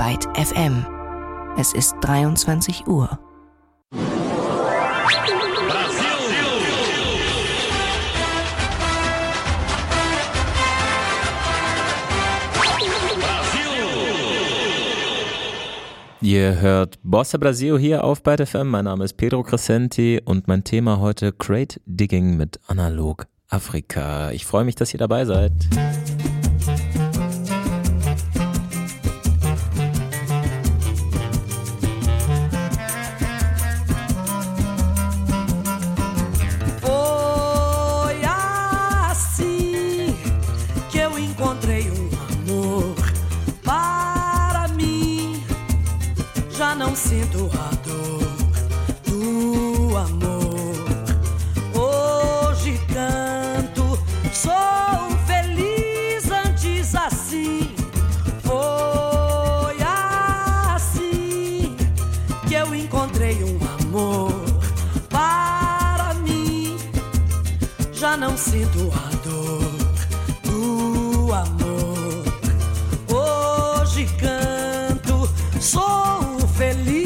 Byte FM. Es ist 23 Uhr. Ihr hört Bossa Brasil hier auf Byte FM. Mein Name ist Pedro Crescenti und mein Thema heute Crate Digging mit Analog Afrika. Ich freue mich, dass ihr dabei seid. Sinto a dor do amor. Hoje canto, sou feliz antes assim. Foi assim que eu encontrei um amor para mim. Já não sinto a dor do amor. Hoje canto, sou feliz.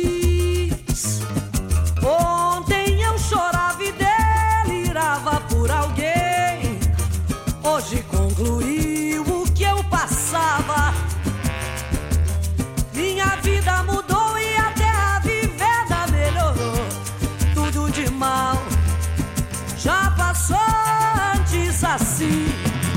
Ontem eu chorava e delirava por alguém. Hoje concluiu o que eu passava. Minha vida mudou e até a vivenda melhorou. Tudo de mal já passou antes assim.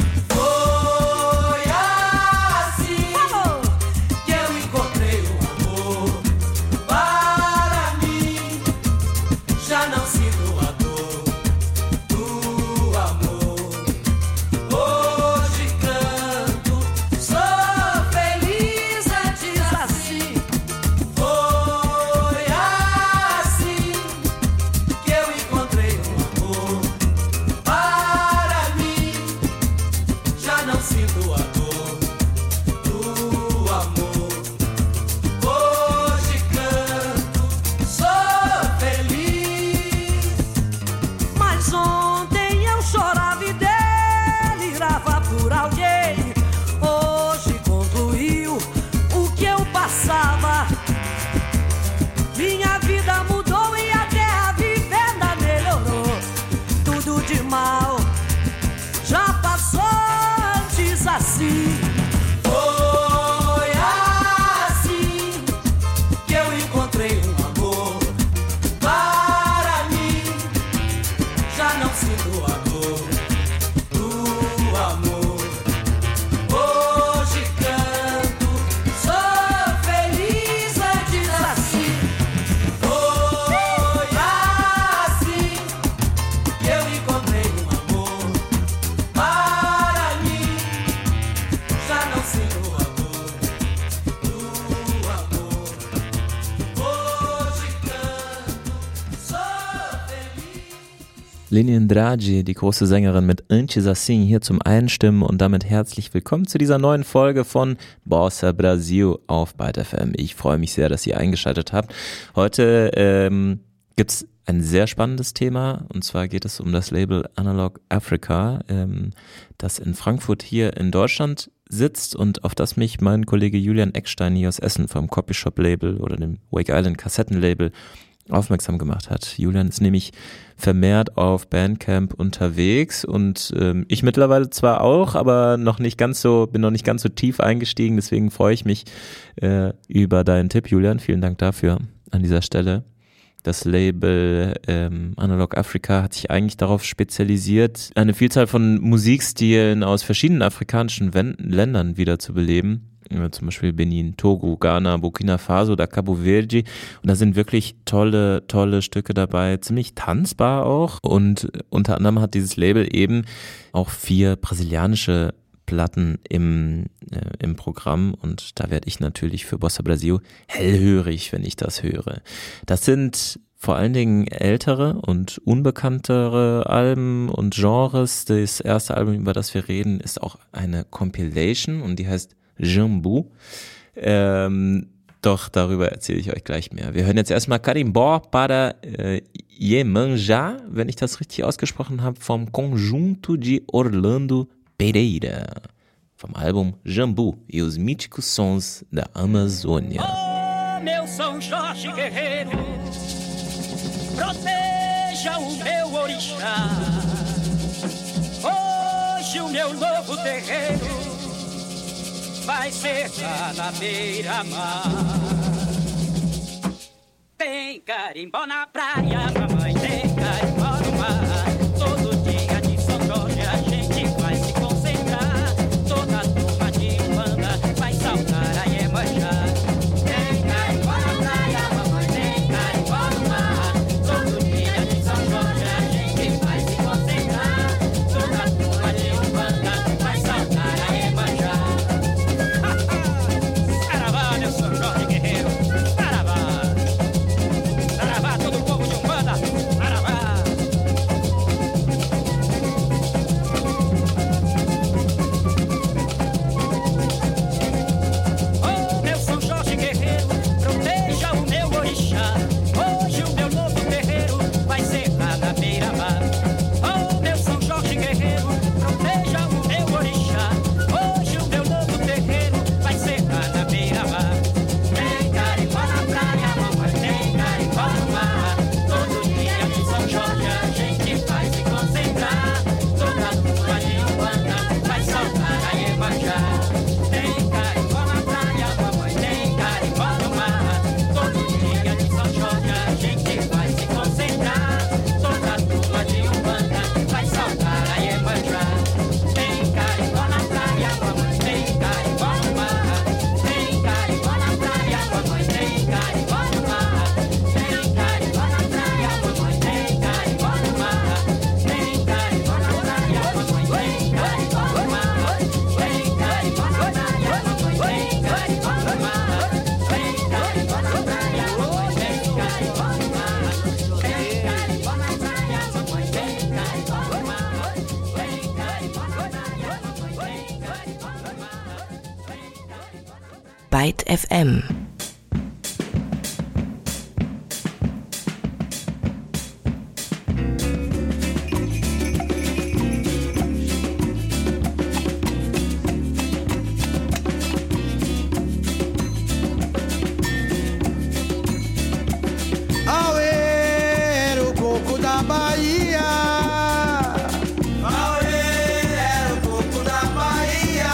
Leni Andrade, die große Sängerin mit Antes Assim, hier zum Einstimmen und damit herzlich willkommen zu dieser neuen Folge von Bossa Brasil auf Byte FM. Ich freue mich sehr, dass ihr eingeschaltet habt. Heute gibt's ein sehr spannendes Thema und zwar geht es um das Label Analog Afrika, das in Frankfurt hier in Deutschland sitzt und auf das mich mein Kollege Julian Eckstein hier aus Essen vom Copyshop Label oder dem Wake Island Kassettenlabel aufmerksam gemacht hat. Julian ist nämlich vermehrt auf Bandcamp unterwegs und ich mittlerweile zwar auch, aber bin noch nicht ganz so tief eingestiegen, deswegen freue ich mich über deinen Tipp, Julian. Vielen Dank dafür an dieser Stelle. Das Label Analog Afrika hat sich eigentlich darauf spezialisiert, eine Vielzahl von Musikstilen aus verschiedenen afrikanischen Ländern wiederzubeleben. Zum Beispiel Benin, Togo, Ghana, Burkina Faso oder Cabo Verde. Und da sind wirklich tolle Stücke dabei, ziemlich tanzbar auch. Und unter anderem hat dieses Label eben auch 4 brasilianische Platten im Programm. Und da werde ich natürlich für Bossa Brasil hellhörig, wenn ich das höre. Das sind vor allen Dingen ältere und unbekanntere Alben und Genres. Das erste Album, über das wir reden, ist auch eine Compilation und die heißt Jambu. Doch darüber erzähle ich euch gleich mehr. Wir hören jetzt erstmal Carimbó para Iemanjá, wenn ich das richtig ausgesprochen habe, vom Conjunto de Orlando Pereira. vom Album Jambu e os míticos sons da Amazônia. Oh, meu São Jorge guerreiro, proteja o meu orixá. Hoje o meu novo terreiro vai ser lá na beira-mar. Tem carimbó na praia, mamãe, tem carimbó no mar. Todo dia de São Jorge a gente vai se concentrar. Toda a turma de Umbanda vai saltar a Iemanjá. Tem carimbó na praia, mamãe, tem carimbó no mar. Todo dia de São Jorge a gente vai se concentrar. Toda a turma de Umbanda vai saltar a Iemanjá. Saravá, meu São Jorge guerreiro, saravá. Saravá, todo o povo de Umbanda, saravá. Oh, meu São Jorge guerreiro, proteja o meu orixá. Hoje o meu novo terreiro vai ser lá na beira-mar. Oh, meu São Jorge guerreiro, proteja o meu orixá. Hoje o meu novo terreiro vai ser lá na beira-mar. Tem carimbó na praia, mamãe, tem carimbó no mar. Todo dia de São Jorge a gente vai se concentrar. Toda a turma de Umbanda vai saltar a Iemanjá. Tem carimbó na praia, mamãe, tem carimbó no mar. Todo dia de São Jorge a gente vai se concentrar. Toda a turma de Umbanda vai saltar a Iemanjá. Tem carimbó na praia, mamãe, tem carimbó no mar. Tem carimbó na praia, mamãe, tem carimbó no mar. Tem carimbó na praia, mamãe, tem carimbó no mar. Tem carimbó na praia, mamãe, tem carimbó no mar. Tem carimbó na praia, mamãe, tem carimbó no mar. Tem carimbó na praia, mamãe, tem carimbó no mar. Tem carimbó na praia, mamãe, tem carimbó no mar. Tem carimbó na praia, mamãe, tem carimbó no mar. Byte FM. Auê, era o coco da Bahia. Auê, era o coco da Bahia.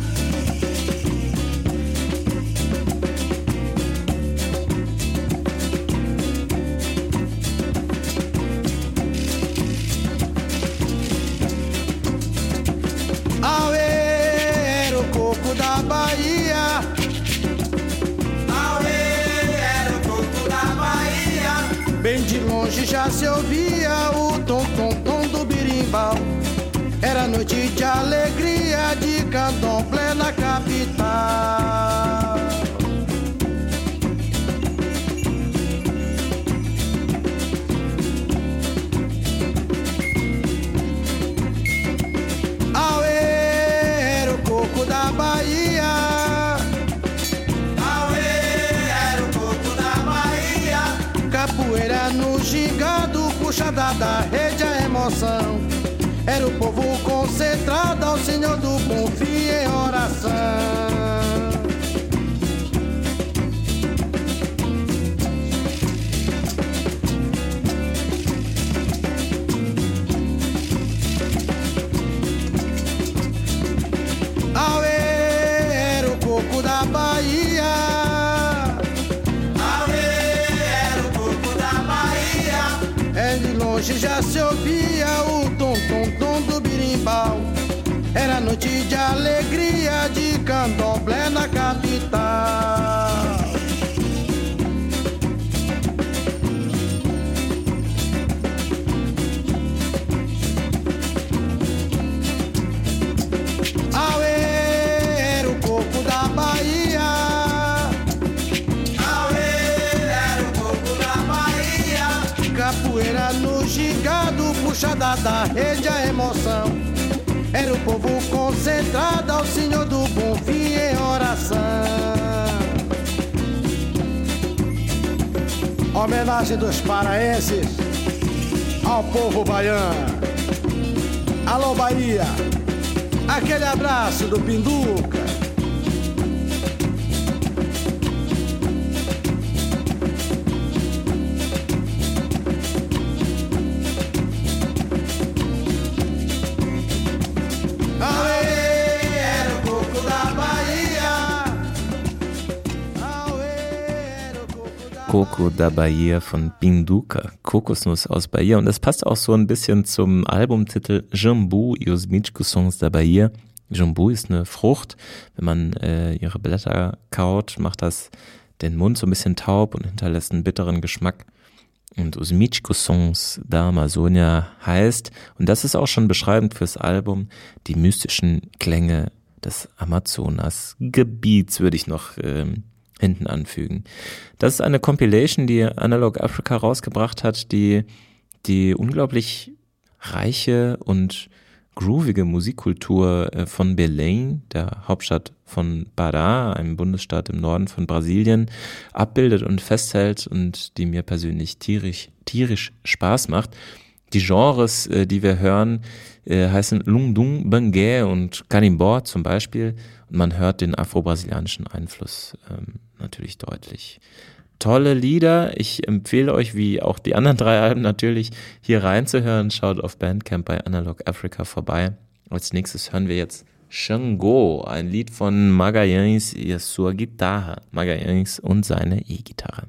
Auê, era o coco da Bahia. Auê, era o coco da Bahia. Bem de longe já se ouvia o tom-tom-tom do birimbau. Era noite de alegria, de candomblé na capital. Auê, era o coco da Bahia. Auê, era o coco da Bahia. Capoeira no gingado, puxada da rede a emoção. Era o povo concentrado ao Senhor do Bom Fim em oração. Auê, era o coco da Bahia. Auê, era o coco da Bahia. É de longe já se ouvia o tom-tom-tom do birimbau. Era noite de alegria, de candomblé na capital. Auê, era o coco da Bahia. Auê, era o coco da Bahia. Capoeira no gingado, puxada da rede a emoção. Era o povo concentrado ao Senhor do Bom Fim em oração. Homenagem dos paraenses ao povo baiano. Alô Bahia, aquele abraço do Pinduca. Coco da Bahia von Pinduca, Kokosnuss aus Bahia. Und das passt auch so ein bisschen zum Albumtitel Jambu e os Míticos Sons da Bahia. Jambu ist eine Frucht. Wenn man ihre Blätter kaut, macht das den Mund so ein bisschen taub und hinterlässt einen bitteren Geschmack. Und os Míticos Sons da Amazônia heißt, und das ist auch schon beschreibend fürs Album, die mystischen Klänge des Amazonas-Gebiets, würde ich noch hinten anfügen. Das ist eine Compilation, die Analog Africa rausgebracht hat, die unglaublich reiche und groovige Musikkultur von Belém, der Hauptstadt von Pará, einem Bundesstaat im Norden von Brasilien, abbildet und festhält und die mir persönlich tierisch Spaß macht. Die Genres, die wir hören, heißen Lundum, Bangué und Carimbó zum Beispiel. Und man hört den afro-brasilianischen Einfluss natürlich deutlich. Tolle Lieder. Ich empfehle euch, wie auch die anderen 3 Alben natürlich, hier reinzuhören. Schaut auf Bandcamp bei Analog Africa vorbei. Als nächstes hören wir jetzt Xangô, ein Lied von Magalhães e a sua guitarra. Magalhães und seine E-Gitarre.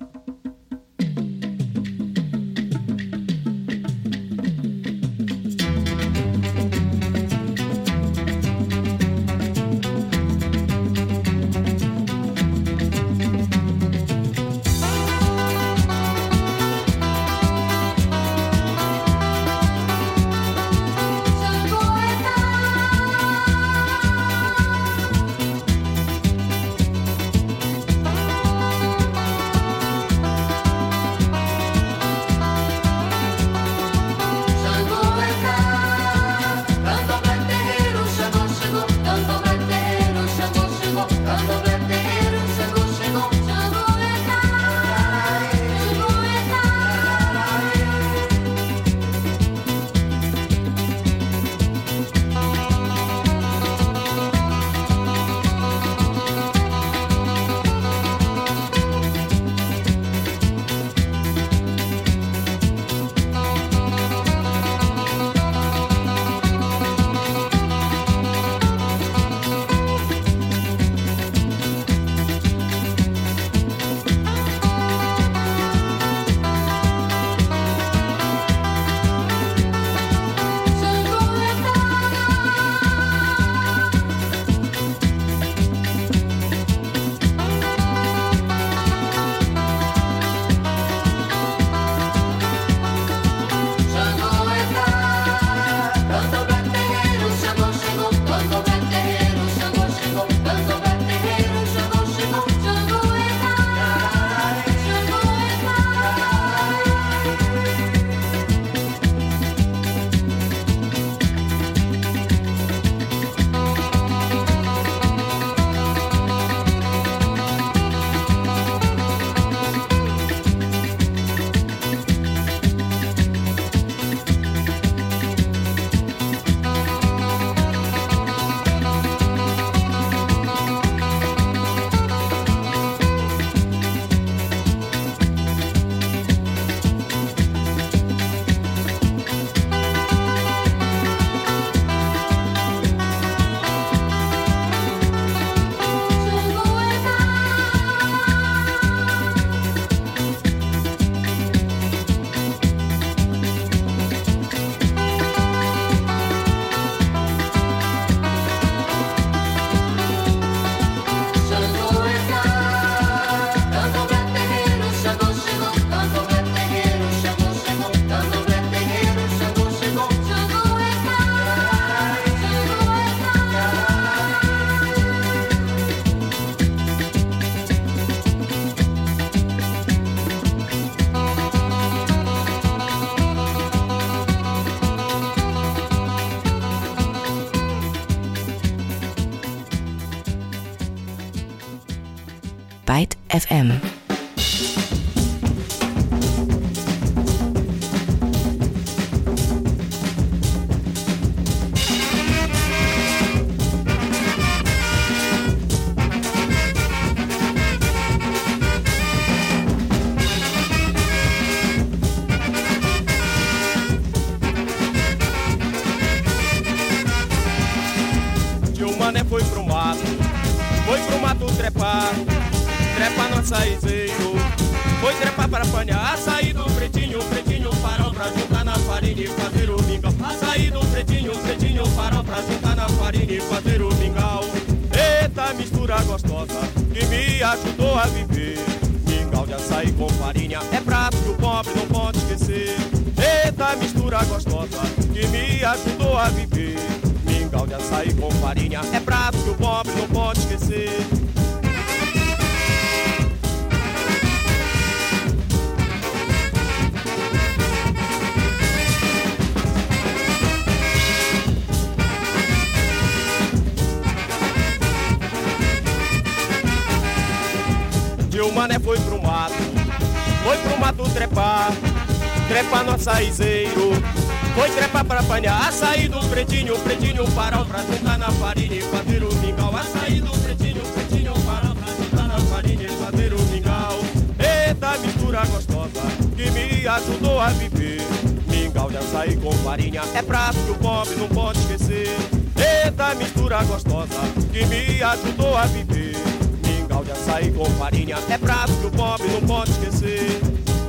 Byte FM. mané foi pro mato trepar, trepa no açaizeiro. Foi trepar para apanhar açaí do pretinho, farol pra juntar na farinha e fazer o mingau. Açaí do pretinho, farol pra juntar na farinha e fazer o mingau. Eita mistura gostosa que me ajudou a viver. Mingau de açaí com farinha é prato que o pobre não pode esquecer. Eita mistura gostosa que me ajudou a viver. Mingau de açaí com farinha é prato que o pobre não pode esquecer. O mané foi pro mato trepar, trepa no açaizeiro. Foi trepar pra apanhar açaí do pretinho, farol pra juntar na farinha e fazer o mingau. Açaí do pretinho, farol pra juntar na farinha e fazer o mingau. Eita mistura gostosa que me ajudou a viver. Mingau de açaí com farinha é prato que o pobre não pode esquecer. Eita mistura gostosa que me ajudou a viver. Mingau de açaí com farinha é prato que o pobre não pode esquecer.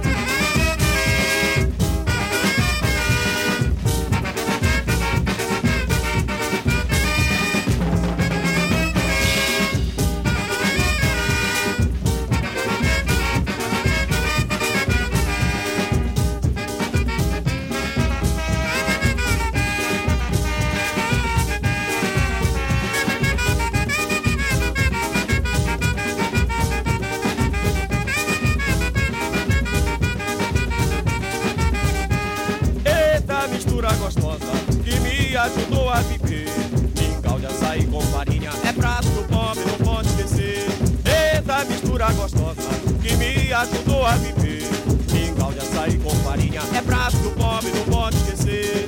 Gostosa que me ajudou a viver. Mingau de açaí com farinha é prato que o pobre não pode esquecer. Eita mistura gostosa que me ajudou a viver. Mingau de açaí com farinha é prato que o pobre não pode esquecer.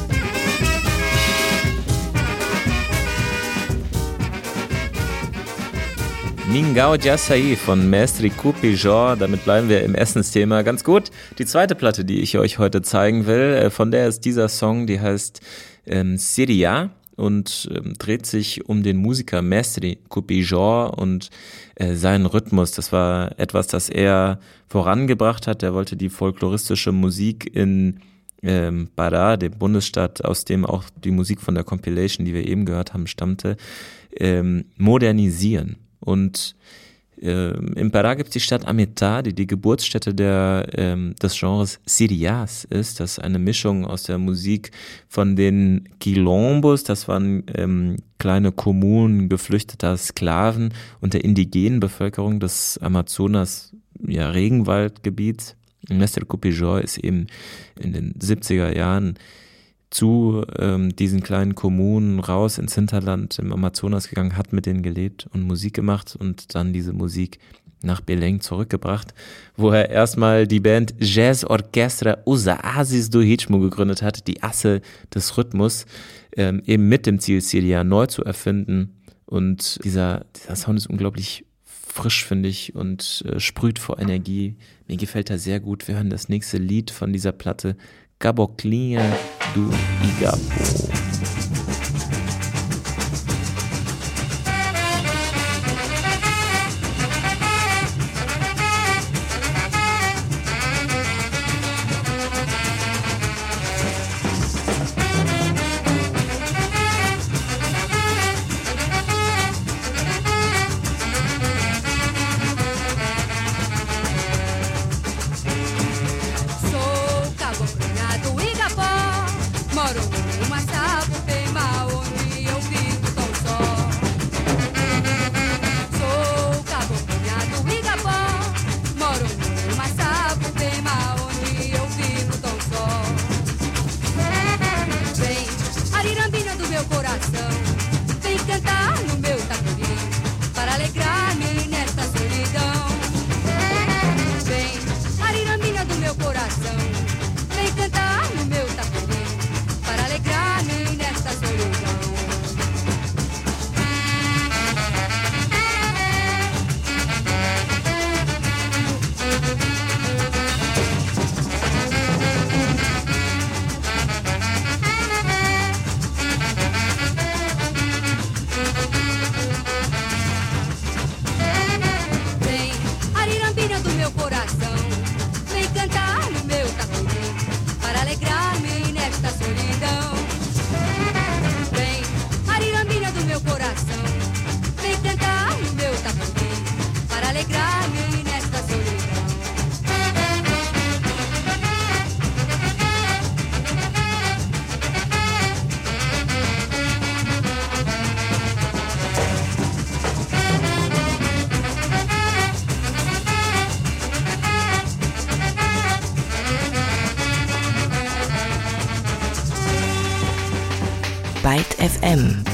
Mingau de Açaí von Mestre Cupijó. Damit bleiben wir im Essensthema ganz gut. Die zweite Platte, die ich euch heute zeigen will, von der ist dieser Song, die heißt Siria und dreht sich um den Musiker Mestre Cupijó und seinen Rhythmus. Das war etwas, das er vorangebracht hat. Er wollte die folkloristische Musik in Pará, dem Bundesstaat, aus dem auch die Musik von der Compilation, die wir eben gehört haben, stammte, modernisieren. Und in Pará gibt es die Stadt Ametá, die Geburtsstätte des Genres Siriás ist. Das ist eine Mischung aus der Musik von den Quilombos, das waren kleine Kommunen geflüchteter Sklaven und der indigenen Bevölkerung des Amazonas, ja, Regenwaldgebiets. Mestre Cupijó ist eben in den 70er Jahren zu diesen kleinen Kommunen raus ins Hinterland im Amazonas gegangen, hat mit denen gelebt und Musik gemacht und dann diese Musik nach Belém zurückgebracht, wo er erstmal die Band Jazz Orquestra Os Ases do Ritmo gegründet hat, die Asse des Rhythmus, eben mit dem Ziel, Siria neu zu erfinden. Und dieser Sound ist unglaublich frisch, finde ich, und sprüht vor Energie. Mir gefällt er sehr gut. Wir hören das nächste Lied von dieser Platte, Caboclinha do Igapo. Sou caboclinha do Igapó, moro numa sala. Byte FM.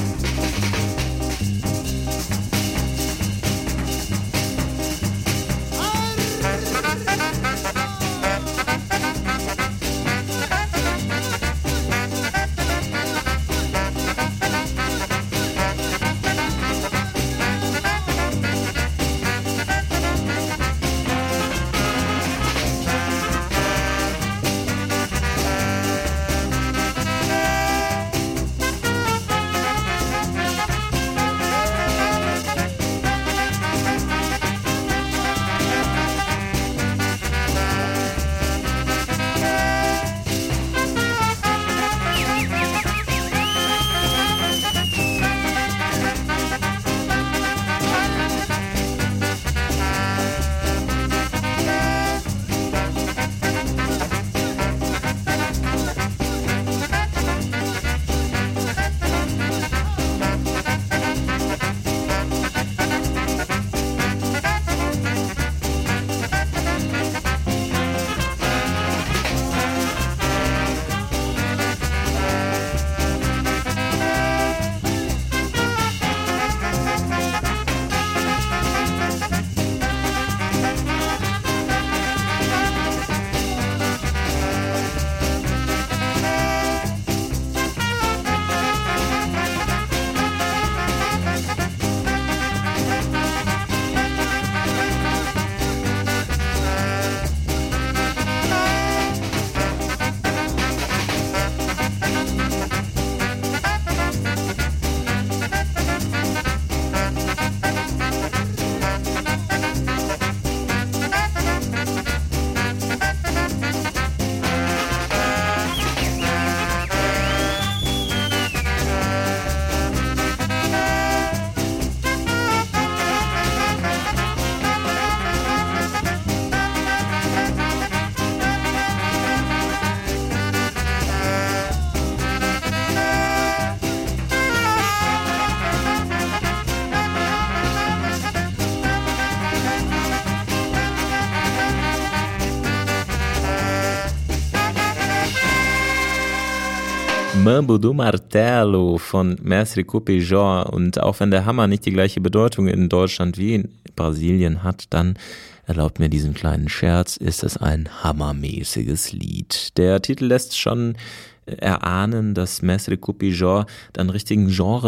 Mambo do Martelo von Mestre Cupijó. Und auch wenn der Hammer nicht die gleiche Bedeutung in Deutschland wie in Brasilien hat, dann erlaubt mir diesen kleinen Scherz, ist es ein hammermäßiges Lied. Der Titel lässt schon erahnen, dass Mestre Cupijó dann richtigen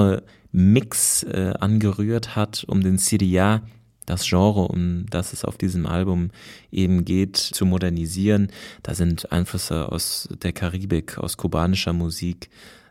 Genre-Mix angerührt hat, um den Siriá, das Genre, um das es auf diesem Album eben geht, zu modernisieren. Da sind Einflüsse aus der Karibik, aus kubanischer Musik,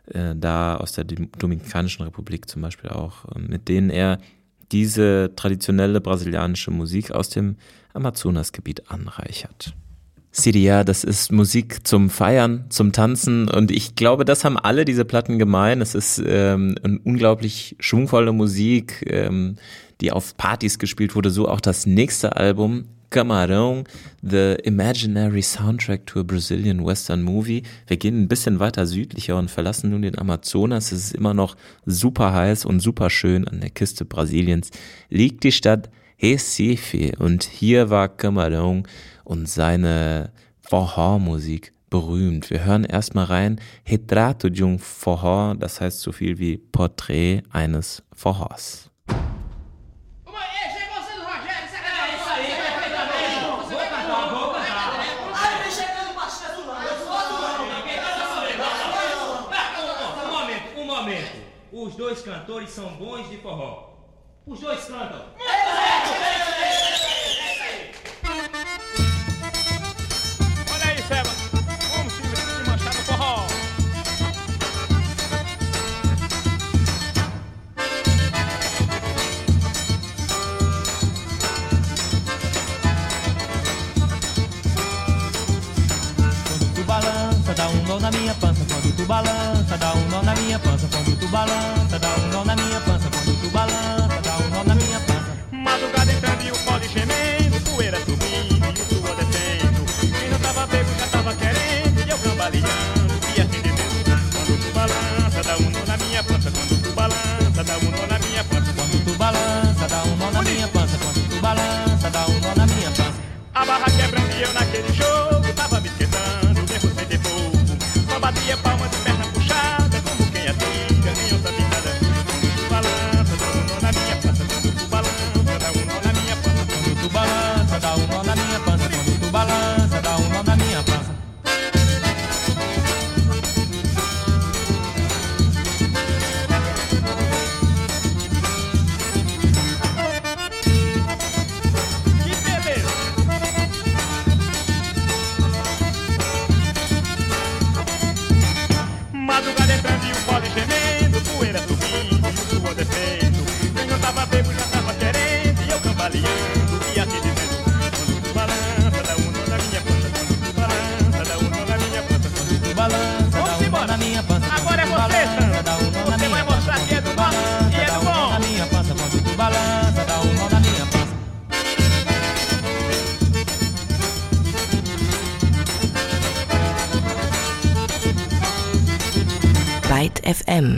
da aus der Dominikanischen Republik zum Beispiel auch, mit denen er diese traditionelle brasilianische Musik aus dem Amazonasgebiet anreichert. Siriá, das ist Musik zum Feiern, zum Tanzen, und ich glaube, das haben alle diese Platten gemein. Es ist eine unglaublich schwungvolle Musik, die auf Partys gespielt wurde, so auch das nächste Album, Camarão, The Imaginary Soundtrack to a Brazilian Western Movie. Wir gehen ein bisschen weiter südlicher und verlassen nun den Amazonas. Es ist immer noch super heiß und super schön. An der Küste Brasiliens liegt die Stadt Recife, und hier war Camarão und seine Forró-Musik berühmt. Wir hören erstmal rein, Retrato de um Forró, das heißt so viel wie Porträt eines Forrós. Os dois cantores são bons de forró. Os dois cantam. Olha aí, Seba. Como se manchar no forró. Quando tu balança, dá um nó na minha pança. Quando tu balança, dá um nó na minha pança. Quando tu balança, dá um nó na minha pança. Quando tu balança, dá um nó na minha pança. Madrugada entrando e o pó de gemendo, poeira subindo e o suor descendo. Quem não tava bebo já tava querendo, e eu cambaleando, e assim de mesmo. Quando tu balança, dá um nó na minha pança. Quando tu balança, dá um nó na minha pança. Quando tu balança, dá um nó na minha pança. Quando tu balança, dá um nó na minha pança. A barra quebrando e eu naquele jogo tava me esquentando, mesmo sem ter pouco. Só batia palma de perna puxada, como quem atira. tava bebo, já tava querendo, e eu cambaleando, e aquele dedo, quando tu balança, dá um nó na minha pança, quando tu balança, dá um nó na minha pança, quando tu balança, dá um nó na minha pança. Agora é você, Sandra, você vai mostrar que é do bom e é do bom. Na minha pança, quando tu balança, dá um nó na minha pança. Byte FM.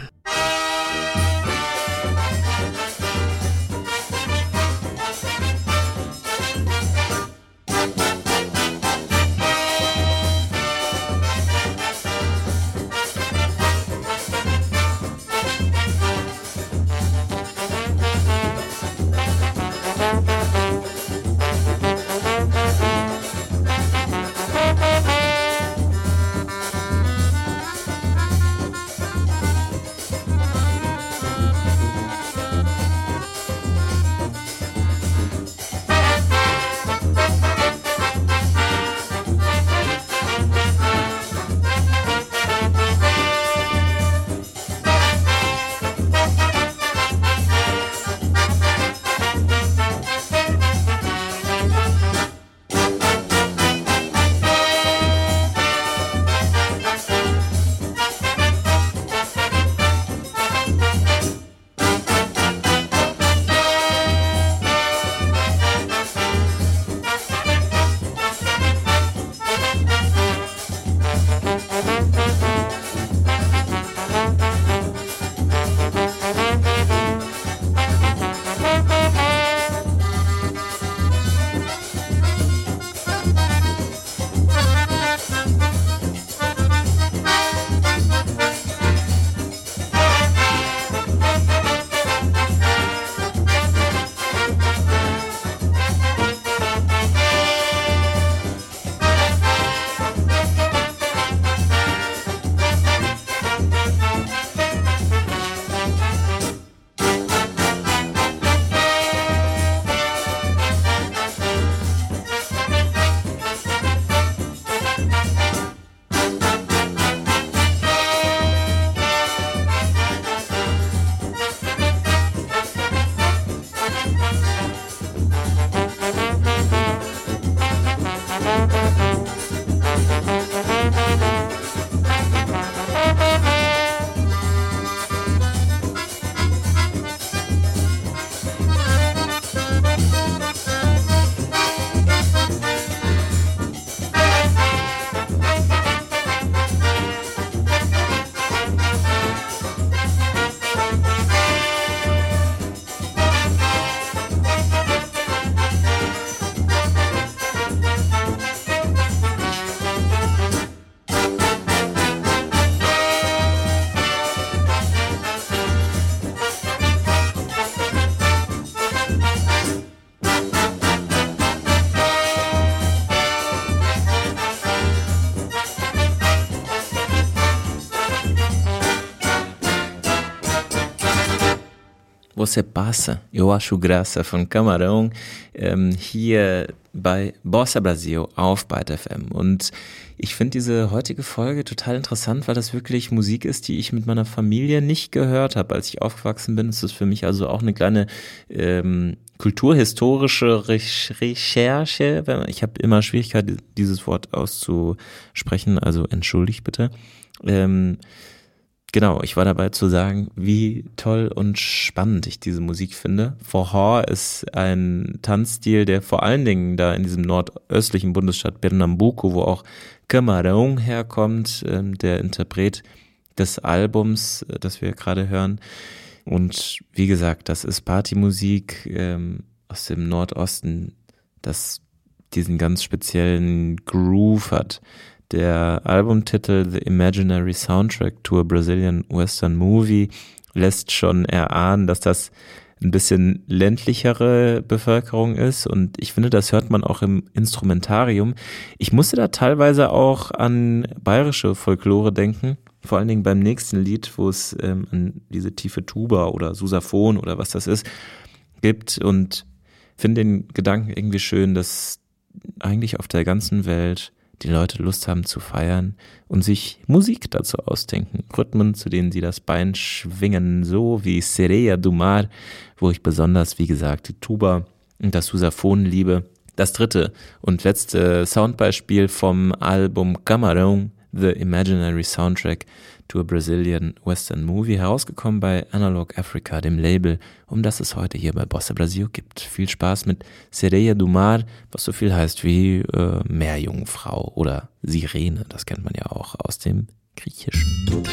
Você passa, eu acho graça von Camarão hier bei Bossa Brasil auf Byte FM. Und ich finde diese heutige Folge total interessant, weil das wirklich Musik ist, die ich mit meiner Familie nicht gehört habe. Als ich aufgewachsen bin, ist das für mich also auch eine kleine kulturhistorische Recherche. Ich habe immer Schwierigkeit, dieses Wort auszusprechen, also entschuldigt bitte. Genau, ich war dabei zu sagen, wie toll und spannend ich diese Musik finde. Forró ist ein Tanzstil, der vor allen Dingen da in diesem nordöstlichen Bundesstaat Pernambuco, wo auch Camarão herkommt, der Interpret des Albums, das wir gerade hören. Und wie gesagt, das ist Partymusik aus dem Nordosten, das diesen ganz speziellen Groove hat. Der Albumtitel The Imaginary Soundtrack to a Brazilian Western Movie lässt schon erahnen, dass das ein bisschen ländlichere Bevölkerung ist, und ich finde, das hört man auch im Instrumentarium. Ich musste da teilweise auch an bayerische Folklore denken, vor allen Dingen beim nächsten Lied, wo es an diese tiefe Tuba oder Sousaphon oder was das ist gibt, und finde den Gedanken irgendwie schön, dass eigentlich auf der ganzen Welt die Leute Lust haben zu feiern und sich Musik dazu ausdenken. Rhythmen, zu denen sie das Bein schwingen, so wie Sereia do Mar, wo ich besonders, wie gesagt, die Tuba und das Sousaphon liebe. Das dritte und letzte Soundbeispiel vom Album Camarão, The Imaginary Soundtrack to a Brazilian Western Movie, herausgekommen bei Analog Africa, dem Label, um das es heute hier bei Bossa Brasil gibt. Viel Spaß mit Sereia do Mar, was so viel heißt wie Meerjungfrau oder Sirene, das kennt man ja auch aus dem Griechischen.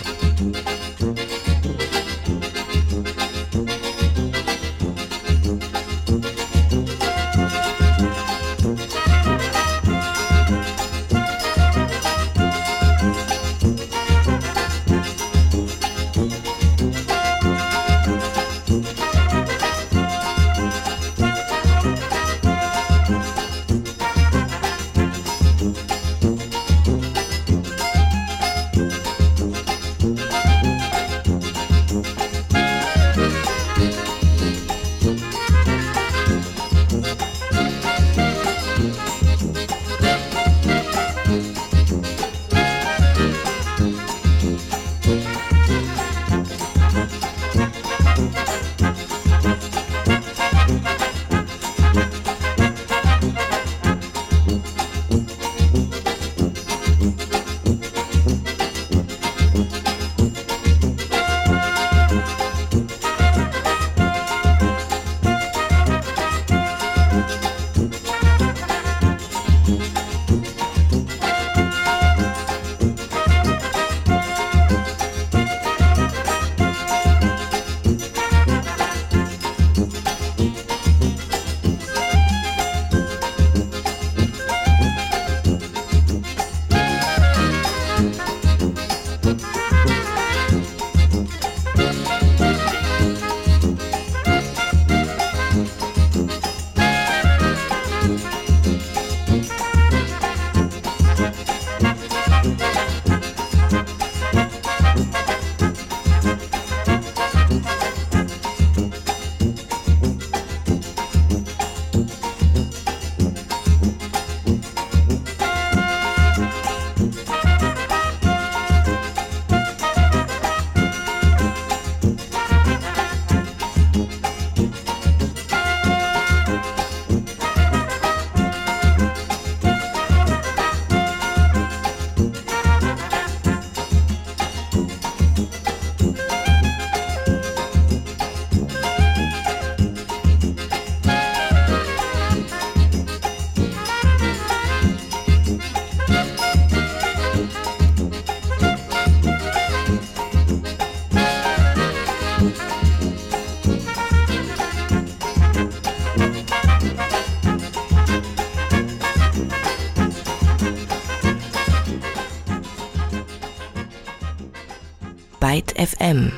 Byte FM.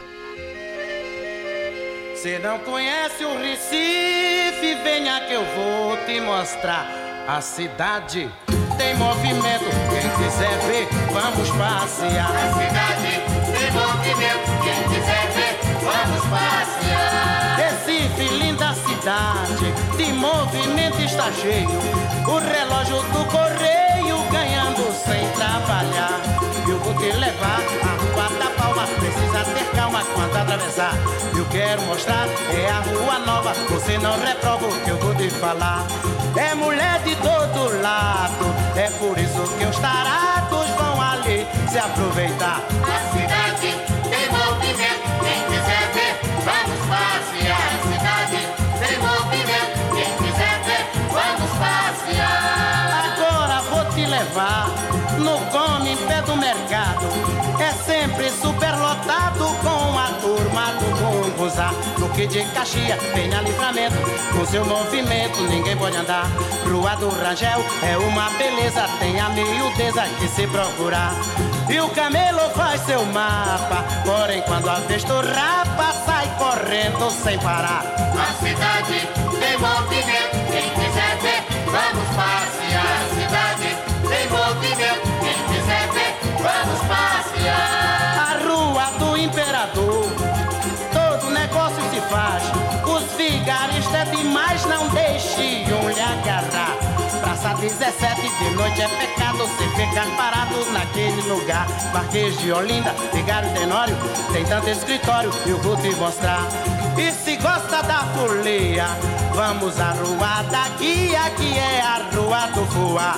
Você não conhece o Recife, venha que eu vou te mostrar. A cidade tem movimento, quem quiser ver, vamos passear. A cidade tem movimento, quem quiser ver, vamos passear. Recife, linda cidade, de movimento está cheio. O relógio do correio ganhando sem trabalhar. Eu vou te levar a Rua da Palma, precisa ter calma quando atravessar. Eu quero mostrar, é a Rua Nova, você não reprova o que eu vou te falar. É mulher de todo lado, é por isso que os tarados vão ali se aproveitar. A cidade tem movimento, quem quiser ver, vamos passear. A cidade tem movimento, quem quiser ver, vamos passear. Agora vou te levar no Come Pé do Mercado. É sempre superlotado com a turma do Bunguzá. No que de Caxias tem a Livramento, com seu movimento ninguém pode andar. Rua do Rangel é uma beleza, tem a miudeza que se procurar. E o camelo faz seu mapa, porém quando a besta rapa sai correndo sem parar. A cidade tem movimento, quem quiser ver, vamos passear. A cidade tem movimento, quem quiser ver, vamos passear. A Rua do Imperador, todo negócio se faz. Os vigaristas é demais, não deixem lhe agarrar. Praça pra 17 de noite é pecado se ficar parado naquele lugar. Marquês de Olinda, Vigário Tenório, tem tanto escritório e eu vou te mostrar. E se gosta da folia, vamos à rua da guia, que é a rua do Fuá.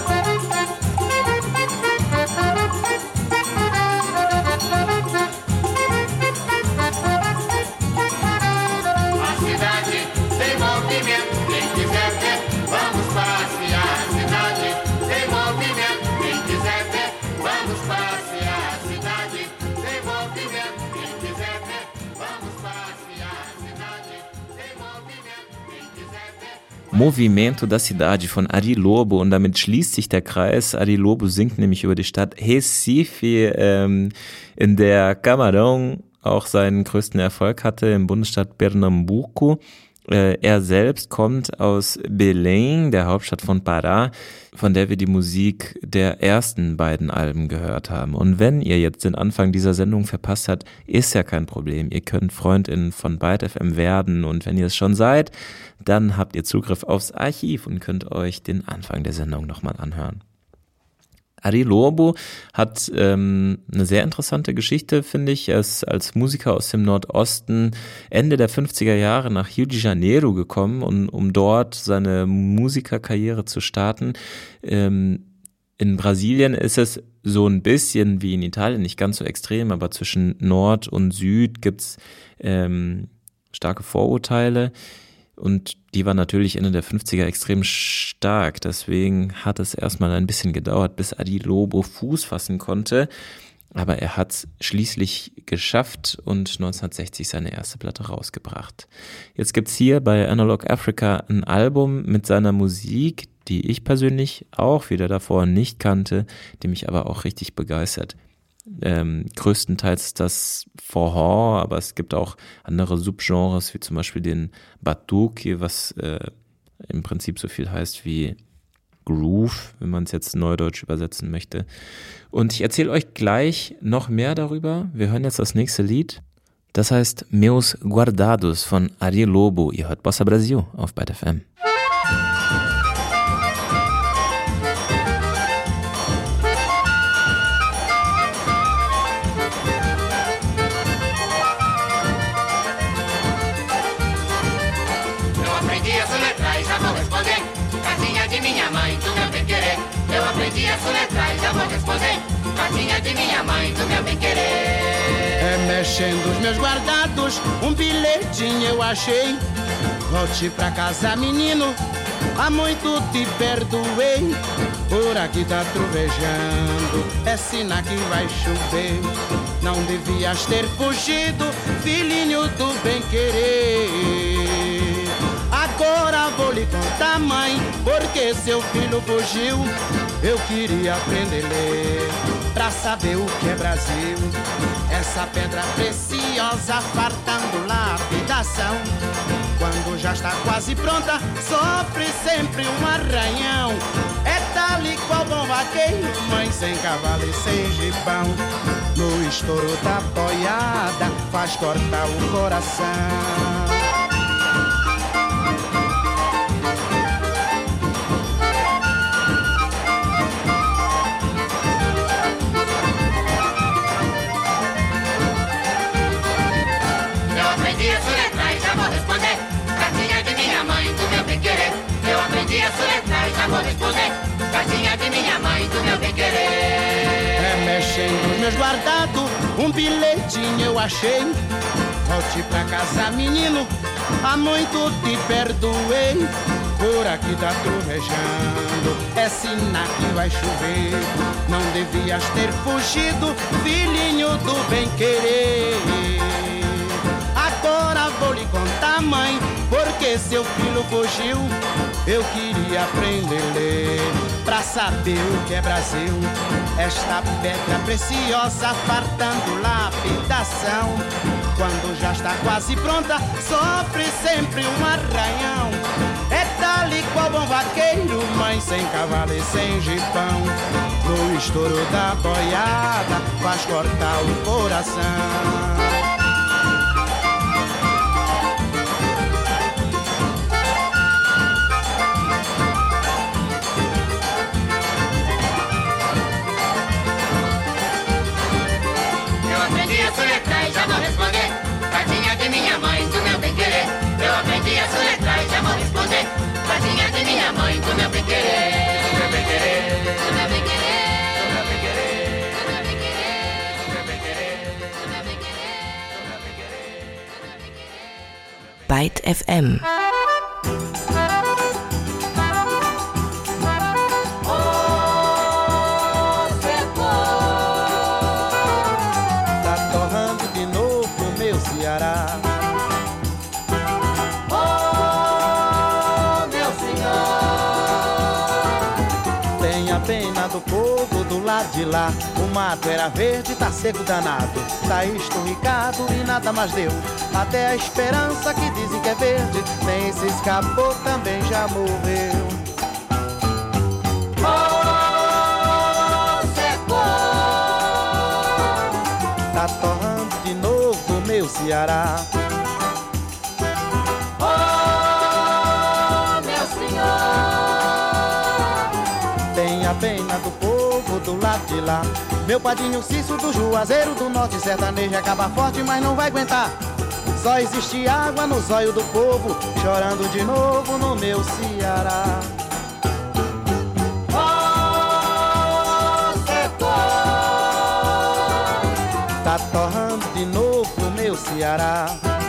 A cidade tem movimento, quem quiser ver, vamos passear. A cidade tem movimento, quem quiser ver, vamos passear. A cidade tem movimento, quem quiser ver, vamos passear. A cidade tem movimento, quem quiser ver. Movimento da Cidade von Ari Lobo, und damit schließt sich der Kreis. Ari Lobo singt nämlich über die Stadt Recife, in der Camarão auch seinen größten Erfolg hatte, im Bundesstaat Pernambuco. Er selbst kommt aus Belém, der Hauptstadt von Pará, von der wir die Musik der ersten beiden Alben gehört haben. Und wenn ihr jetzt den Anfang dieser Sendung verpasst habt, ist ja kein Problem. Ihr könnt FreundInnen von Byte FM werden, und wenn ihr es schon seid, dann habt ihr Zugriff aufs Archiv und könnt euch den Anfang der Sendung nochmal anhören. Ari Lobo hat eine sehr interessante Geschichte, finde ich. Er ist als Musiker aus dem Nordosten Ende der 50er Jahre nach Rio de Janeiro gekommen, um dort seine Musikerkarriere zu starten. In Brasilien ist es so ein bisschen wie in Italien, nicht ganz so extrem, aber zwischen Nord und Süd gibt's starke Vorurteile. Und die war natürlich Ende der 50er extrem stark. Deswegen hat es erstmal ein bisschen gedauert, bis Ari Lobo Fuß fassen konnte. Aber er hat es schließlich geschafft und 1960 seine erste Platte rausgebracht. Jetzt gibt's hier bei Analog Africa ein Album mit seiner Musik, die ich persönlich auch wieder davor nicht kannte, die mich aber auch richtig begeistert. Größtenteils das Forró, aber es gibt auch andere Subgenres, wie zum Beispiel den Batuque, was im Prinzip so viel heißt wie Groove, wenn man es jetzt neudeutsch übersetzen möchte. Und ich erzähle euch gleich noch mehr darüber. Wir hören jetzt das nächste Lied. Das heißt Meus Guardados von Ari Lobo. Ihr hört Bossa Brasil auf Byte FM. Aprendi a soletrar e já vou responder. Cartinha de minha mãe, do meu bem-querer. É mexendo os meus guardados, um bilhetinho eu achei. Volte pra casa, menino, há muito te perdoei. Por aqui tá trovejando, é sinal que vai chover. Não devias ter fugido, filhinho do bem-querer. Agora vou lhe contar, mãe, porque seu filho fugiu. Eu queria aprender a ler, pra saber o que é Brasil. Essa pedra preciosa, fartando lapidação. Quando já está quase pronta, sofre sempre um arranhão. É tal e qual bom vaqueiro, mãe sem cavalo e sem gibão. No estouro da boiada, faz cortar o coração. Eu aprendi a soletrar e já vou responder. Cartinha de minha mãe, do meu bem-querer. É mexendo os meus guardados, um bilhetinho eu achei. Volte pra casa, menino, há muito te perdoei. Por aqui tá trovejando, é sinal que vai chover. Não devias ter fugido, filhinho do bem-querer. Agora vou lhe contar, mãe, porque seu filho fugiu. Eu queria aprender a ler, pra saber o que é Brasil. Esta pedra preciosa, fartando lapidação. Quando já está quase pronta, sofre sempre um arranhão. É tal e qual bom vaqueiro, mãe sem cavalo e sem gibão. No estouro da boiada, faz cortar o coração. Byte FM. Tá torrando de novo o meu Ceará. Oh, meu senhor, tenha pena do povo do lado de lá. O mato era verde, tá seco danado. Tá esturricado e nada mais deu. Até a esperança que dizem que é verde, nem se escapou, também já morreu. Oh, secou. Tá torrando de novo o meu Ceará. Oh, meu senhor, tenha pena do povo do lado de lá. Meu padrinho Cício do Juazeiro do Norte, sertanejo acaba forte, mas não vai aguentar. Só existe água no zóio do povo, chorando de novo no meu Ceará. Oh, secou. Tá torrando de novo o meu Ceará.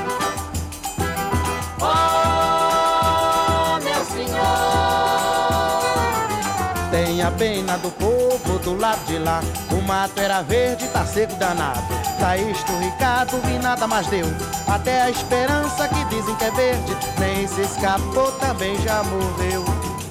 Oh, meu senhor, tenha pena do povo do lado de lá. O mato era verde, tá seco danado. Tá esturricado e nada mais deu. Até a esperança que dizem que é verde, nem se escapou, também já morreu.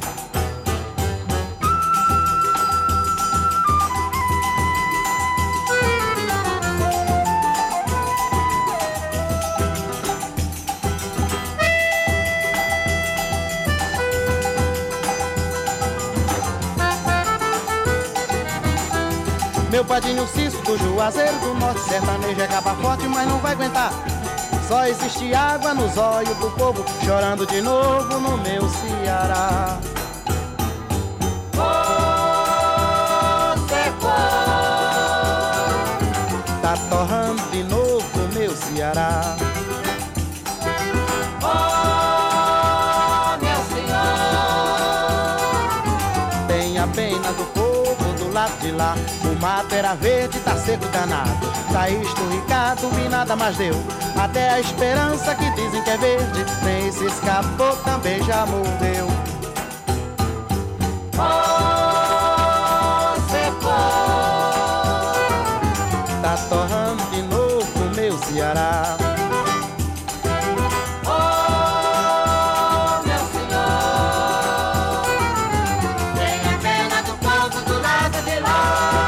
Meu padrinho Cício do Juazeiro do Norte, sertanejo acaba forte, mas não vai aguentar. Só existe água nos olhos do povo, chorando de novo no meu Ceará. Oh, secou. Tá torrando de novo o meu Ceará. Oh, meu senhor, tenha pena do povo do lado de lá. O mato era verde, tá seco danado. Tá esturricado e nada mais deu. Até a esperança que dizem que é verde, nem se escapou, também já morreu. Oh, secou. Tá torrando de novo o meu Ceará. Oh, meu senhor, tenha pena do povo do lado de lá.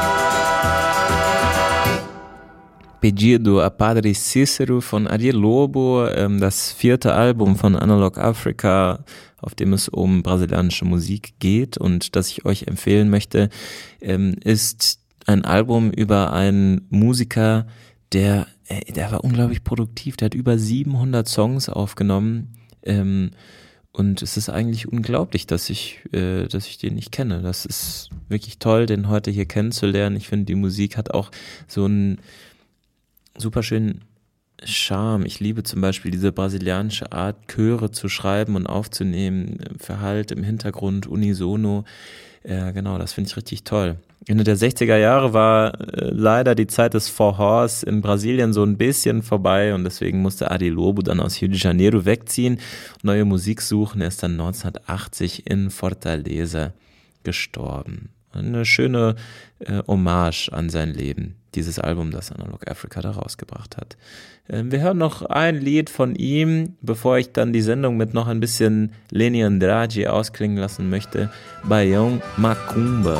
Pedido a Padre Cícero von Ariel Lobo, das 4. Album von Analog Africa, auf dem es um brasilianische Musik geht und das ich euch empfehlen möchte, ist ein Album über einen Musiker, der war unglaublich produktiv, der hat über 700 Songs aufgenommen, und es ist eigentlich unglaublich, dass ich den nicht kenne. Das ist wirklich toll, den heute hier kennenzulernen. Ich finde, die Musik hat auch so einen super schönen Charme. Ich liebe zum Beispiel diese brasilianische Art, Chöre zu schreiben und aufzunehmen, Verhalt im Hintergrund, unisono. Genau, das finde ich richtig toll. Ende der 60er Jahre war leider die Zeit des Forrós in Brasilien so ein bisschen vorbei und deswegen musste Ariel Lobo dann aus Rio de Janeiro wegziehen, neue Musik suchen. Er ist dann 1980 in Fortaleza gestorben. Eine schöne Hommage an sein Leben, dieses Album, das Analog Africa da rausgebracht hat. Wir hören noch ein Lied von ihm, bevor ich dann die Sendung mit noch ein bisschen Leni Andrade ausklingen lassen möchte. Baião Macumba.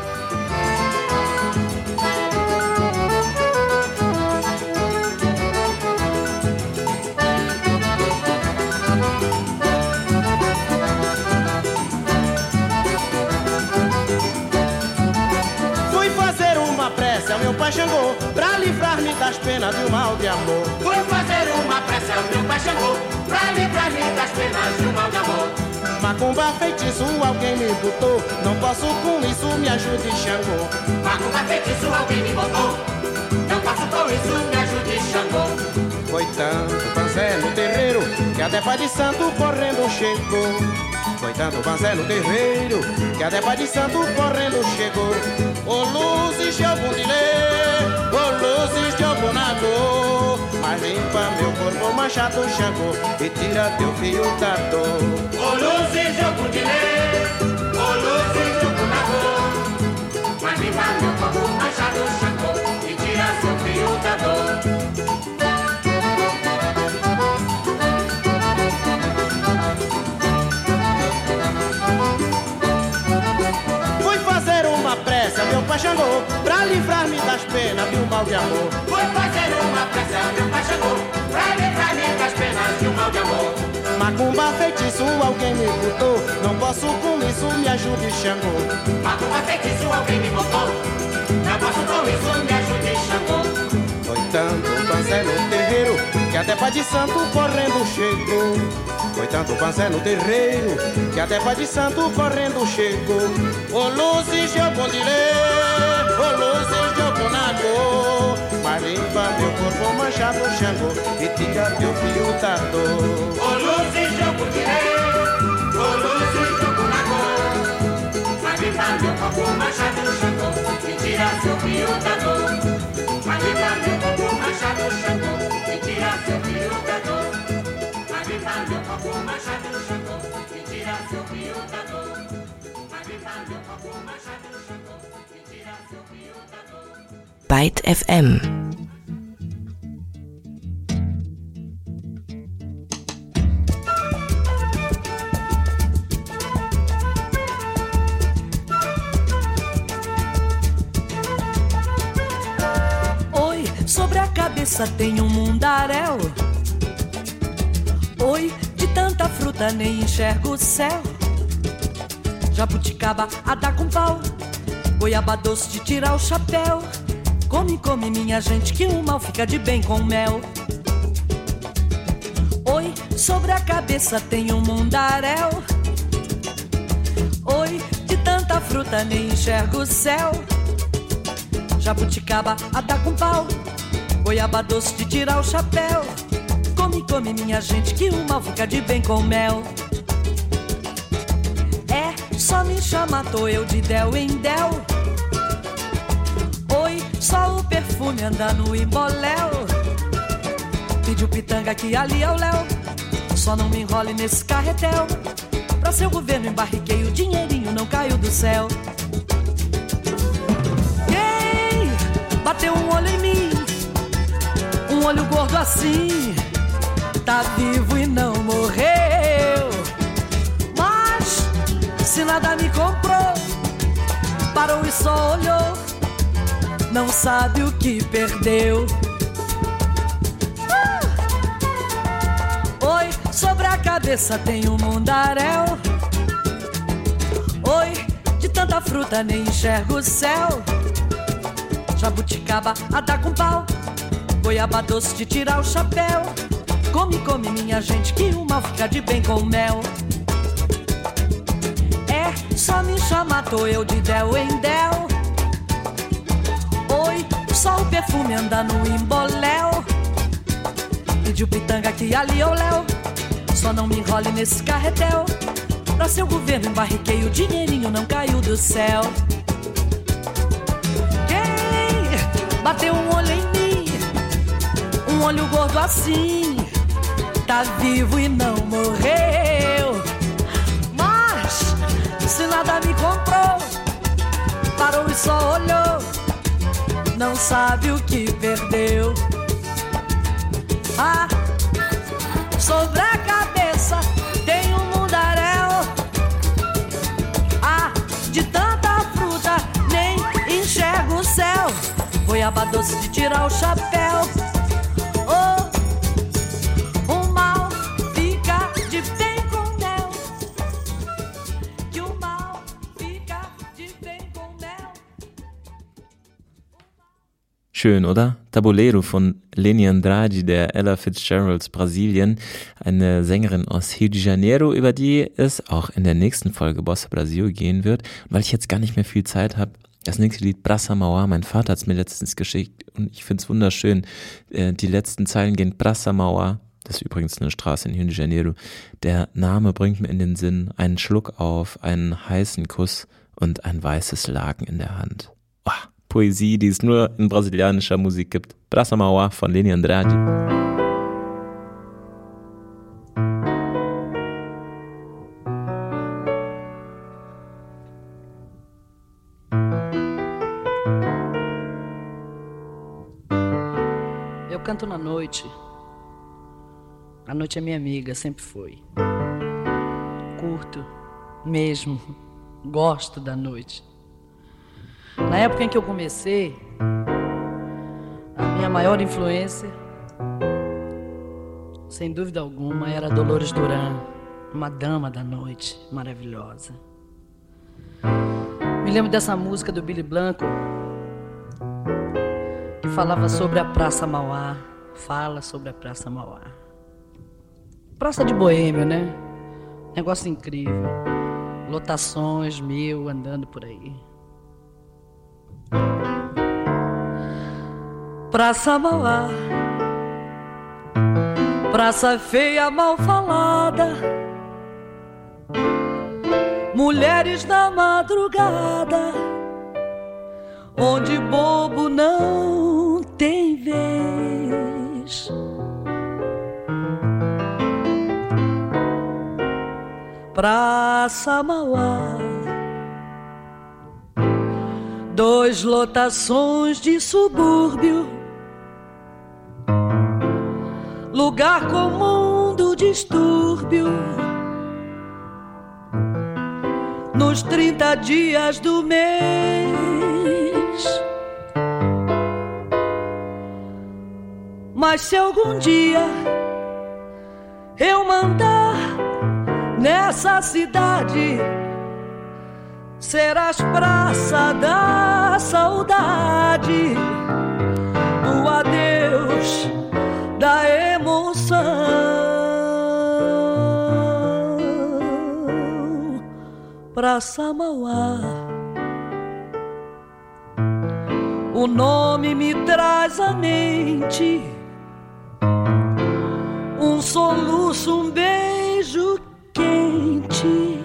Meu pai Xangô, pra livrar-me das penas de um mal de amor. Fui fazer uma prece ao meu pai Xangô, pra livrar-me das penas de um mal de amor. Macumba, feitiço, alguém me botou, não posso com isso, me ajude Xangô. Macumba, feitiço, alguém me botou, não posso com isso, me ajude Xangô. Foi tanto panzé no terreiro, que até pai de santo correndo chegou. Foi tanto banzé no terreiro que até pai de santo correndo chegou. Ô luzes de algum dilê, ô luzes de algum nador, mas limpa meu corpo manchado Xangô e tira teu fio da dor. Ô luzes de algum dilê, ô luzes de algum nador, mas limpa meu corpo manchado Xangô e tira seu fio da dor. Meu pai Xangô, pra livrar-me das penas de um mal de amor. Foi fazer uma prece, meu pai Xangô, pra livrar-me das penas de um mal de amor. Macumba, feitiço, alguém me botou, não posso com isso, me ajude Xangô. Macumba, feitiço, alguém me botou, não posso com isso, me ajude Xangô. Foi tanto banzé no terreiro que até pai de santo correndo chegou. Foi tanto banzé no terreiro que até pai de santo correndo chegou. Ô luzes de algum dilê, ô luzes de algum nador, mas limpa meu corpo manchado Xangô e tira teu fio da dor. Ô luzes de algum dilê, ô luzes de algum nador, mas limpa meu corpo manchado Xangô e tira seu fio da dor. Mas limpa meu corpo manchado Xangô e tira seu fio da dor. Mas limpa meu corpo manchado Xangô e tira seu fio da dor. Mas limpa meu corpo manchado Xangô e tira seu fio da dor. Byte FM. Oi, sobre a cabeça tem um mundaréu. Oi, de tanta fruta nem enxergo o céu. Jabuticaba a dar com pau, goiaba doce de tirar o chapéu. Come, come minha gente que o mal fica de bem com mel. Oi, sobre a cabeça tem um mundaréu. Oi, de tanta fruta nem enxergo o céu. Jabuticaba a dar com pau, goiaba doce de tirar o chapéu. Come, come minha gente que o mal fica de bem com mel. É, só me chama, tô eu de del em del. Oi, só o perfume anda no imboléu. Pediu pitanga que ali é o Léo, só não me enrole nesse carretel. Pra seu governo embarriquei, o dinheirinho não caiu do céu. Quem bateu um olho em mim, um olho gordo assim, tá vivo e não morreu. Mas se nada me comprou, parou e só olhou, não sabe o que perdeu. Oi, sobre a cabeça tem um mundaréu. Oi, de tanta fruta nem enxergo o céu. Jabuticaba a dar com pau, goiaba doce de tirar o chapéu. Come, come minha gente que o mal fica de bem com mel. É, só me chama, tô eu de del em del. Oi, só o perfume anda no imboléu. Pediu pitanga que ali é o Léo, só não me enrole nesse carretel. Pra seu governo embarriquei, o dinheirinho não caiu do céu. Quem bateu um olho em mim, um olho gordo assim, tá vivo e não morreu. Mas se nada me comprou, parou e só olhou, não sabe o que perdeu. Ah, sobre a cabeça tem um mundaréu. Ah, de tanta fruta nem enxergo o céu. Goiaba doce de tirar o chapéu. Oh, o mal fica de bem com mel. Que o mal fica de bem com mel. Schön, oder? Tabuleiro von Leni Andrade, der Ella Fitzgeralds Brasilien, eine Sängerin aus Rio de Janeiro, über die es auch in der nächsten Folge Bossa Brasil gehen wird. Und weil ich jetzt gar nicht mehr viel Zeit habe, das nächste Lied Praça Mauá, mein Vater hat es mir letztens geschickt und ich finde es wunderschön. Die letzten Zeilen gehen Praça Mauá, Das ist übrigens eine Straße in Rio de Janeiro. Der Name bringt mir in den Sinn einen Schluck auf, einen heißen Kuss und ein weißes Laken in der Hand. Oh, Poesie, die es nur in brasilianischer Musik gibt. Praça Mauá von Leni Andrade. Eu canto na noite. A noite é minha amiga, sempre foi. Curto mesmo, gosto da noite. Na época em que eu comecei, a minha maior influência, sem dúvida alguma, era Dolores Duran, uma dama da noite maravilhosa. Me lembro dessa música do Billy Blanco, que falava sobre a Praça Mauá, fala sobre a Praça Mauá. Praça de Boêmio, né? Negócio incrível. Lotações, 1000 andando por aí. Praça Mauá, praça feia, mal falada, mulheres na madrugada, onde bobo não tem vez. Praça Mauá, 2 lotações de subúrbio, lugar comum do distúrbio, nos 30 dias do mês. Mas se algum dia eu mandar nessa cidade, serás praça da saudade, do adeus, da emoção. Praça Mauá, o nome me traz à mente um soluço, um beijo quente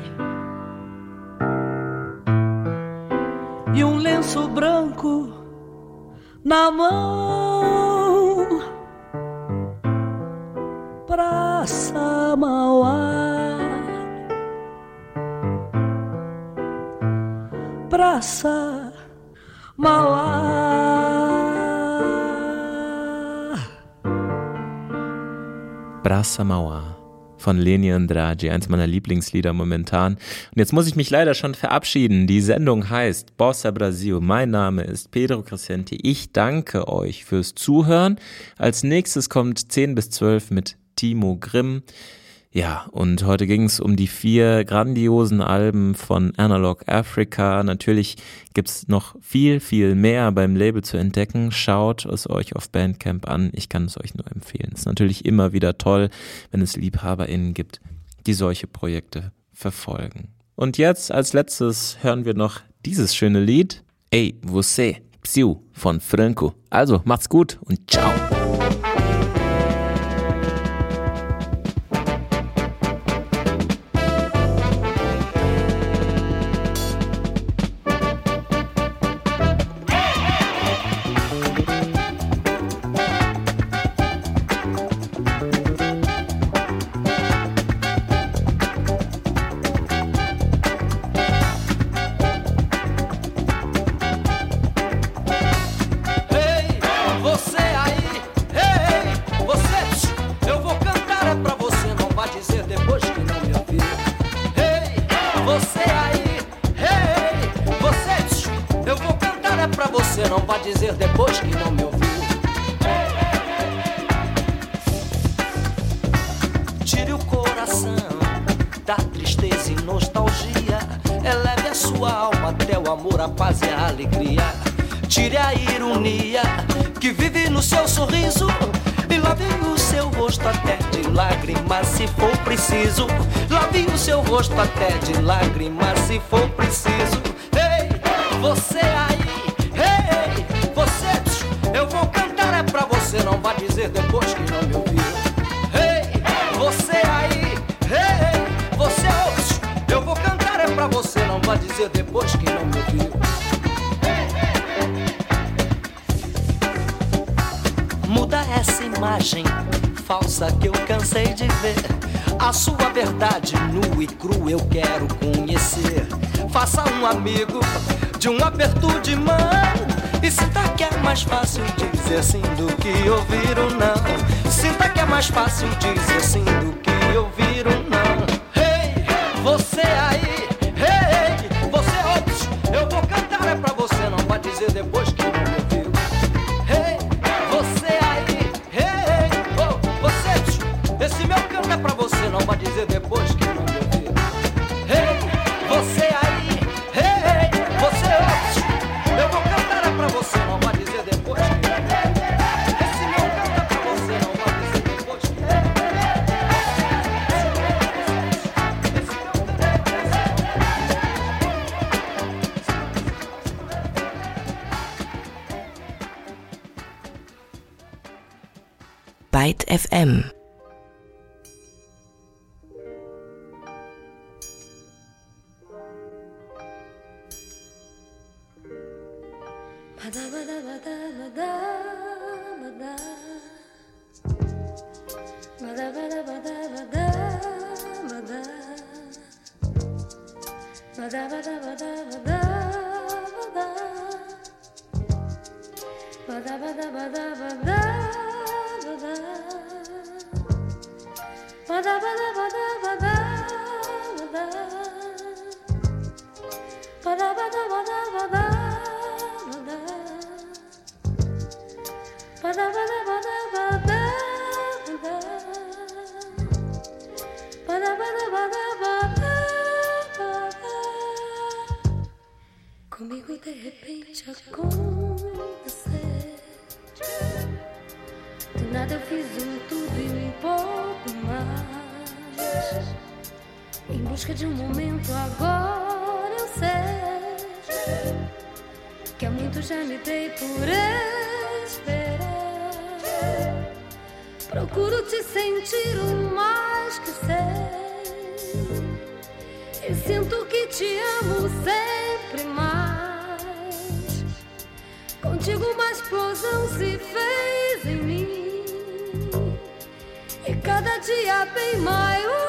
e um lenço branco na mão. Praça Mauá, Praça Mauá. Praça Mauá von Leni Andrade, eins meiner Lieblingslieder momentan. Und jetzt muss ich mich leider schon verabschieden. Die Sendung heißt Bossa Brasil. Mein Name ist Pedro Crescenti. Ich danke euch fürs Zuhören. Als nächstes kommt 10 bis 12 mit Timo Grimm. Ja, und heute ging es um die 4 grandiosen Alben von Analog Africa. Natürlich gibt's noch viel, viel mehr beim Label zu entdecken. Schaut es euch auf Bandcamp an. Ich kann es euch nur empfehlen. Es ist natürlich immer wieder toll, wenn es LiebhaberInnen gibt, die solche Projekte verfolgen. Und jetzt als letztes hören wir noch dieses schöne Lied. Ei, você, Psyu von Franco. Also, macht's gut und ciao. Tire a ironia que vive no seu sorriso e lave o seu rosto até de lágrimas se for preciso. Lave o seu rosto até de lágrimas se for preciso. Ei, você aí, ei, você, eu vou cantar é pra você, não vai dizer depois que não me ouviu. Ei, vai dizer depois que não me viu. Muda essa imagem falsa que eu cansei de ver. A sua verdade nua e crua eu quero conhecer. Faça um amigo de um aperto de mão e sinta que é mais fácil dizer sim do que ouvir um não. Sinta que é mais fácil dizer sim do que ouvir um não. Hey, você aí, hey, você ops, eu vou cantar é pra você, não vai dizer depois que não me ouviu. Hey, você aí, hey, oh, você, esse meu canto é pra você, não vai dizer depois que não me ouviu. Hey, você aí, hey, você ops, eu vou cantar é pra você, não vai dizer depois que não me ouviu. Esse meu canto é pra você, não vai dizer depois que não me ouviu. Byte FM. Comigo de repente acontecer. Do nada eu fiz um tudo e um pouco mais. Em busca de um momento agora eu sei que há muito já me dei por esperar. Procuro te sentir o mais que sei e sinto que te amo sempre mais. Contigo uma explosão se fez em mim e cada dia bem maior.